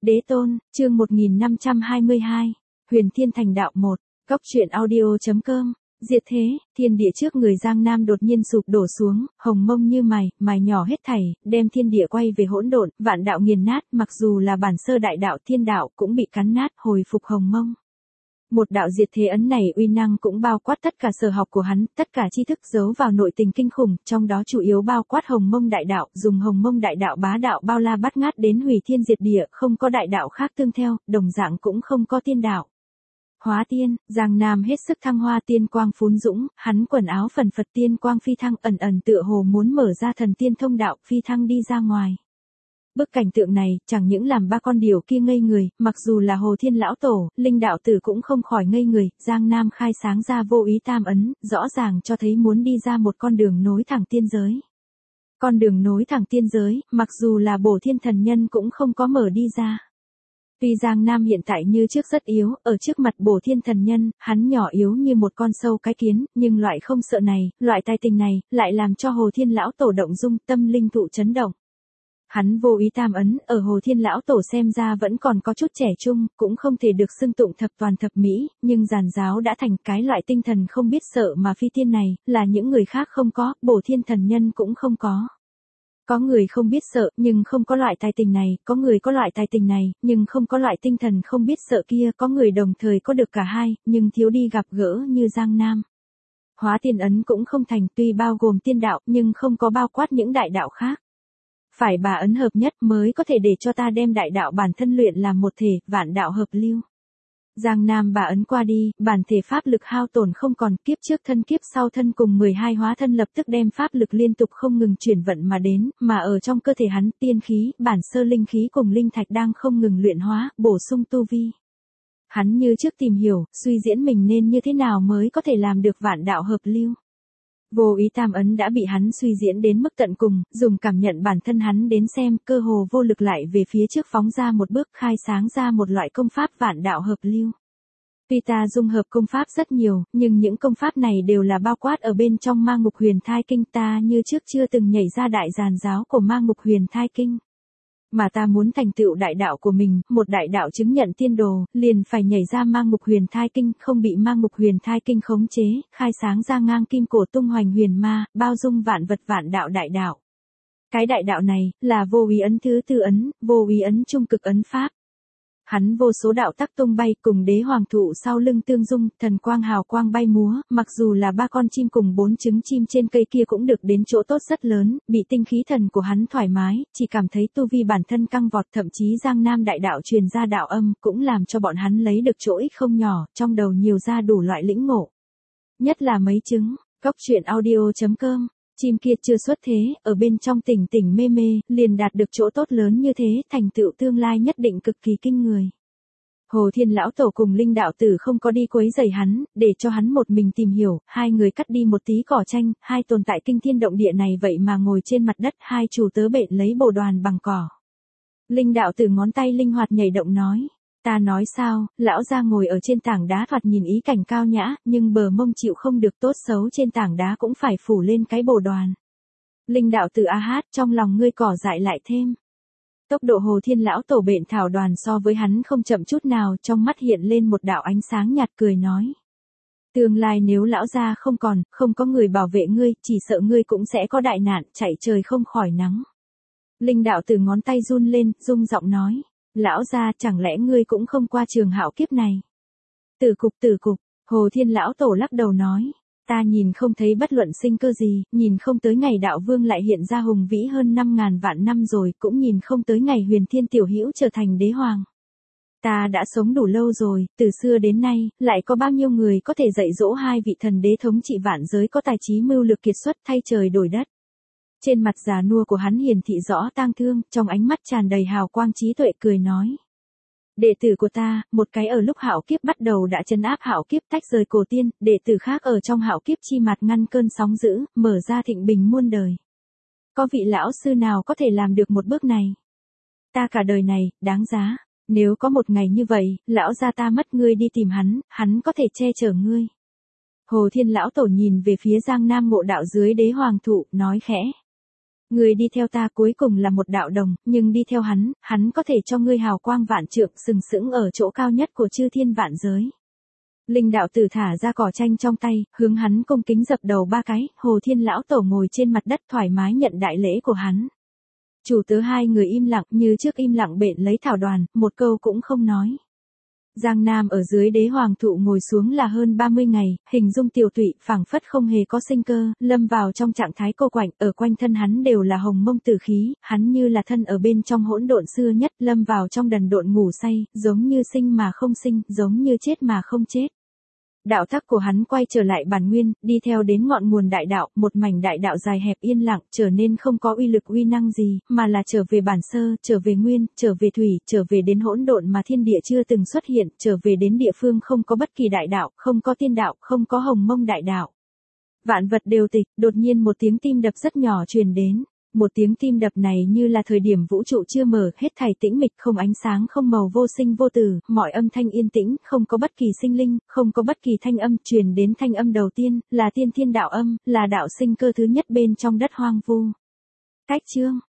Đế tôn, chương 1522, Huyền Thiên Thành Đạo 1, Cóc truyện audio.com. Diệt thế, thiên địa trước người Giang Nam đột nhiên sụp đổ xuống, hồng mông như mài nhỏ hết thảy, đem thiên địa quay về hỗn độn, vạn đạo nghiền nát, mặc dù là bản sơ đại đạo thiên đạo cũng bị cắn nát, hồi phục hồng mông. Một đạo diệt thế ấn này uy năng cũng bao quát tất cả sở học của hắn, tất cả tri thức giấu vào nội tình kinh khủng, trong đó chủ yếu bao quát hồng mông đại đạo, dùng hồng mông đại đạo bá đạo bao la bát ngát đến hủy thiên diệt địa, không có đại đạo khác tương theo, đồng dạng cũng không có tiên đạo. Hóa tiên, Giang Nam hết sức thăng hoa, tiên quang phún dũng, hắn quần áo phần phật, tiên quang phi thăng, ẩn tựa hồ muốn mở ra thần tiên thông đạo, phi thăng đi ra ngoài. Bức cảnh tượng này, chẳng những làm ba con điểu kia ngây người, mặc dù là Hồ Thiên lão tổ, Linh đạo tử cũng không khỏi ngây người, Giang Nam khai sáng ra vô ý tam ấn, rõ ràng cho thấy muốn đi ra một con đường nối thẳng tiên giới. Con đường nối thẳng tiên giới, mặc dù là Bổ Thiên thần nhân cũng không có mở đi ra. Tuy Giang Nam hiện tại như trước rất yếu, ở trước mặt Bổ Thiên thần nhân, hắn nhỏ yếu như một con sâu cái kiến, nhưng loại không sợ này, loại tài tình này, lại làm cho Hồ Thiên lão tổ động dung, tâm linh thụ chấn động. Hắn vô ý tam ấn, ở Hồ Thiên lão tổ xem ra vẫn còn có chút trẻ trung, cũng không thể được xưng tụng thập toàn thập mỹ, nhưng giàn giáo đã thành cái loại tinh thần không biết sợ mà phi tiên này, là những người khác không có, Bổ Thiên thần nhân cũng không có. Có người không biết sợ, nhưng không có loại tài tình này, có người có loại tài tình này, nhưng không có loại tinh thần không biết sợ kia, có người đồng thời có được cả hai, nhưng thiếu đi gặp gỡ như Giang Nam. Hóa tiên ấn cũng không thành, tuy bao gồm tiên đạo, nhưng không có bao quát những đại đạo khác. Phải bà ấn hợp nhất mới có thể để cho ta đem đại đạo bản thân luyện làm một thể, vạn đạo hợp lưu. Giang Nam bà ấn qua đi, bản thể pháp lực hao tổn không còn, kiếp trước thân kiếp sau thân cùng 12 hóa thân lập tức đem pháp lực liên tục không ngừng chuyển vận mà đến, mà ở trong cơ thể hắn, tiên khí, bản sơ linh khí cùng linh thạch đang không ngừng luyện hóa, bổ sung tu vi. Hắn như trước tìm hiểu, suy diễn mình nên như thế nào mới có thể làm được vạn đạo hợp lưu. Vô ý tam ấn đã bị hắn suy diễn đến mức tận cùng, dùng cảm nhận bản thân hắn đến xem, cơ hồ vô lực lại về phía trước phóng ra một bước, khai sáng ra một loại công pháp vạn đạo hợp lưu. Tuy ta dung hợp công pháp rất nhiều, nhưng những công pháp này đều là bao quát ở bên trong Ma Ngục Huyền Thai Kinh, ta như trước chưa từng nhảy ra đại giàn giáo của Ma Ngục Huyền Thai Kinh. Mà ta muốn thành tựu đại đạo của mình, một đại đạo chứng nhận tiên đồ, liền phải nhảy ra Ma Ngục Huyền Thai Kinh, không bị Ma Ngục Huyền Thai Kinh khống chế, khai sáng ra ngang kim cổ tung hoành huyền ma, bao dung vạn vật vạn đạo đại đạo. Cái đại đạo này, là vô ý ấn thứ tư ấn, vô ý ấn trung cực ấn pháp. Hắn vô số đạo tắc tung bay, cùng đế hoàng thụ sau lưng tương dung, thần quang hào quang bay múa, mặc dù là ba con chim cùng 4 trứng chim trên cây kia cũng được đến chỗ tốt rất lớn, bị tinh khí thần của hắn thoải mái, chỉ cảm thấy tu vi bản thân căng vọt, thậm chí Giang Nam đại đạo truyền ra đạo âm, cũng làm cho bọn hắn lấy được chỗ ích không nhỏ, trong đầu nhiều ra đủ loại lĩnh ngộ. Nhất là mấy trứng, Cóc truyện audio.com. Chim kia chưa xuất thế, ở bên trong tỉnh mê, liền đạt được chỗ tốt lớn như thế, thành tựu tương lai nhất định cực kỳ kinh người. Hồ Thiên lão tổ cùng Linh đạo tử không có đi quấy rầy hắn, để cho hắn một mình tìm hiểu, hai người cắt đi một tí cỏ tranh, hai tồn tại kinh thiên động địa này vậy mà ngồi trên mặt đất, hai chủ tớ bện lấy bồ đoàn bằng cỏ. Linh đạo tử ngón tay linh hoạt nhảy động nói. Ta nói sao, lão gia ngồi ở trên tảng đá thoạt nhìn ý cảnh cao nhã, nhưng bờ mông chịu không được, tốt xấu trên tảng đá cũng phải phủ lên cái bồ đoàn. Linh đạo tử a hát, trong lòng ngươi cỏ dại lại thêm. Tốc độ Hồ Thiên lão tổ bện thảo đoàn so với hắn không chậm chút nào, trong mắt hiện lên một đạo ánh sáng nhạt, cười nói. Tương lai nếu lão gia không còn, không có người bảo vệ ngươi, chỉ sợ ngươi cũng sẽ có đại nạn, chạy trời không khỏi nắng. Linh đạo tử ngón tay run lên, rung giọng nói. Lão gia, chẳng lẽ ngươi cũng không qua trường hạo kiếp này? Tử cục, Hồ Thiên lão tổ lắc đầu nói. Ta nhìn không thấy bất luận sinh cơ gì, nhìn không tới ngày đạo vương lại hiện ra hùng vĩ hơn 5.000 vạn năm rồi, cũng nhìn không tới ngày Huyền Thiên tiểu hữu trở thành đế hoàng. Ta đã sống đủ lâu rồi, từ xưa đến nay, lại có bao nhiêu người có thể dạy dỗ hai vị thần đế thống trị vạn giới có tài trí mưu lược kiệt xuất thay trời đổi đất. Trên mặt già nua của hắn hiển thị rõ tang thương, trong ánh mắt tràn đầy hào quang trí tuệ, cười nói. Đệ tử của ta, một cái ở lúc hạo kiếp bắt đầu đã trấn áp hạo kiếp tách rời cổ tiên, đệ tử khác ở trong hạo kiếp chi mặt ngăn cơn sóng dữ, mở ra thịnh bình muôn đời. Có vị lão sư nào có thể làm được một bước này? Ta cả đời này, đáng giá. Nếu có một ngày như vậy, lão gia ta mất ngươi đi tìm hắn có thể che chở ngươi. Hồ Thiên lão tổ nhìn về phía Giang Nam ngộ đạo dưới đế hoàng thụ, nói khẽ. Ngươi đi theo ta cuối cùng là một đạo đồng, nhưng đi theo hắn có thể cho ngươi hào quang vạn trượng sừng sững ở chỗ cao nhất của chư thiên vạn giới. Linh đạo tử thả ra cỏ tranh trong tay, hướng hắn cung kính dập đầu 3 cái, Hồ Thiên lão tổ ngồi trên mặt đất thoải mái nhận đại lễ của hắn. Chủ tớ hai người im lặng như trước im lặng bện lấy thảo đoàn, một câu cũng không nói. Giang Nam ở dưới đế hoàng thụ ngồi xuống là hơn 30 ngày, hình dung tiều tụy, phảng phất không hề có sinh cơ, lâm vào trong trạng thái cô quạnh, ở quanh thân hắn đều là hồng mông tử khí, hắn như là thân ở bên trong hỗn độn xưa nhất, lâm vào trong đần độn ngủ say, giống như sinh mà không sinh, giống như chết mà không chết. Đạo tắc của hắn quay trở lại bản nguyên, đi theo đến ngọn nguồn đại đạo, một mảnh đại đạo dài hẹp yên lặng, trở nên không có uy lực uy năng gì, mà là trở về bản sơ, trở về nguyên, trở về thủy, trở về đến hỗn độn mà thiên địa chưa từng xuất hiện, trở về đến địa phương không có bất kỳ đại đạo, không có tiên đạo, không có hồng mông đại đạo. Vạn vật đều tịch, đột nhiên một tiếng tim đập rất nhỏ truyền đến. Một tiếng tim đập này như là thời điểm vũ trụ chưa mở, hết thảy tĩnh mịch, không ánh sáng, không màu, vô sinh vô tử, mọi âm thanh yên tĩnh, không có bất kỳ sinh linh, không có bất kỳ thanh âm, truyền đến thanh âm đầu tiên, là tiên thiên đạo âm, là đạo sinh cơ thứ nhất bên trong đất hoang vu. Cách chương